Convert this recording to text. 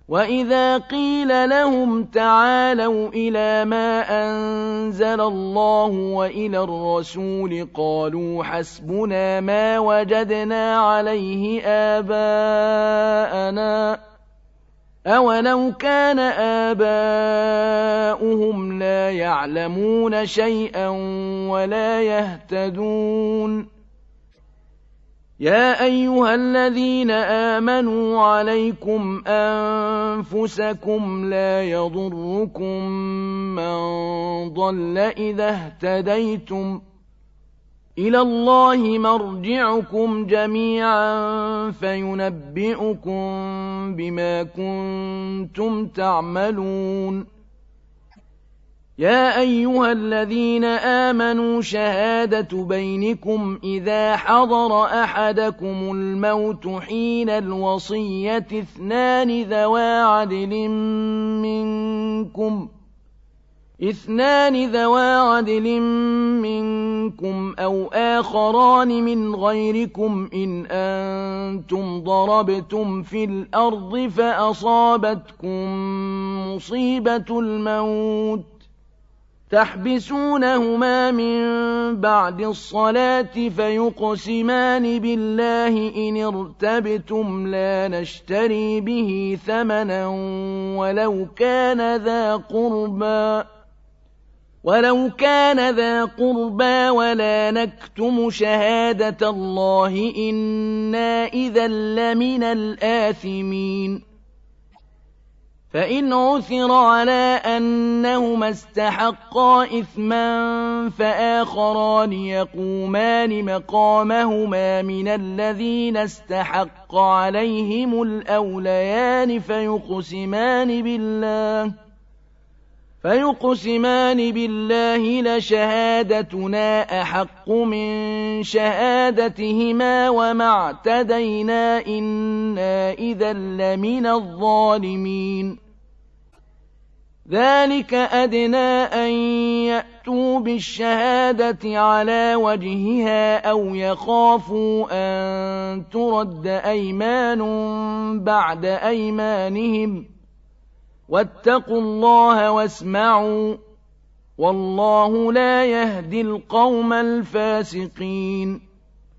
وَإِذَا قِيلَ لَهُمْ تَعَالَوْا إِلَىٰ مَا أَنزَلَ اللَّهُ وَإِلَى الرَّسُولِ قَالُوا حَسْبُنَا مَا وَجَدْنَا عَلَيْهِ آبَاءَنَا ۚ أَوَلَوْ كَانَ آبَاؤُهُمْ لَا يَعْلَمُونَ شَيْئًا وَلَا يَهْتَدُونَ يَا أَيُّهَا الَّذِينَ آمَنُوا عَلَيْكُمْ أَنفُسَكُمْ لَا يَضُرُّكُم مَّن ضَلَّ إِذَا اهْتَدَيْتُمْ ۚ إِلَى اللَّهِ مَرْجِعُكُمْ جَمِيعًا فَيُنَبِّئُكُم بِمَا كُنتُمْ تَعْمَلُونَ يَا أَيُّهَا الَّذِينَ آمَنُوا شَهَادَةُ بَيْنِكُمْ إِذَا حَضَرَ أَحَدَكُمُ الْمَوْتُ حِينَ الْوَصِيَّةِ اثْنَانِ ذَوَا عَدْلٍ مِّنكُمْ أَوْ آخَرَانِ مِنْ غَيْرِكُمْ إِنْ أَنتُمْ ضَرَبْتُمْ فِي الْأَرْضِ فَأَصَابَتْكُم مُّصِيبَةُ الْمَوْتِ تَحْبِسُونَهُمَا مِن بَعْدِ الصَّلَاةِ فَيُقْسِمَانِ بِاللَّهِ إِنِ ارْتَبْتُمْ لَا نَشْتَرِي بِهِ ثَمَنًا وَلَوْ كَانَ ذَا قُرْبَىٰ وَلَا نَكْتُمُ شَهَادَةَ اللَّهِ إِنَّا إِذًا لَّمِنَ الْآثِمِينَ فَإِنْ عُثِرَ عَلَىٰ أَنَّهُمَا اسْتَحَقَّا إِثْمًا فَآخَرَانِ يَقُومَانِ مَقَامَهُمَا مِنَ الَّذِينَ اسْتَحَقَّ عَلَيْهِمُ الْأَوْلَيَانِ فيقسمان بالله لشهادتنا أحق من شهادتهما وما اعتدينا إنا إذا لمن الظالمين ذلك أدنى أن يأتوا بالشهادة على وجهها أو يخافوا أن ترد أيمان بعد أيمانهم واتقوا الله واسمعوا والله لا يهدي القوم الفاسقين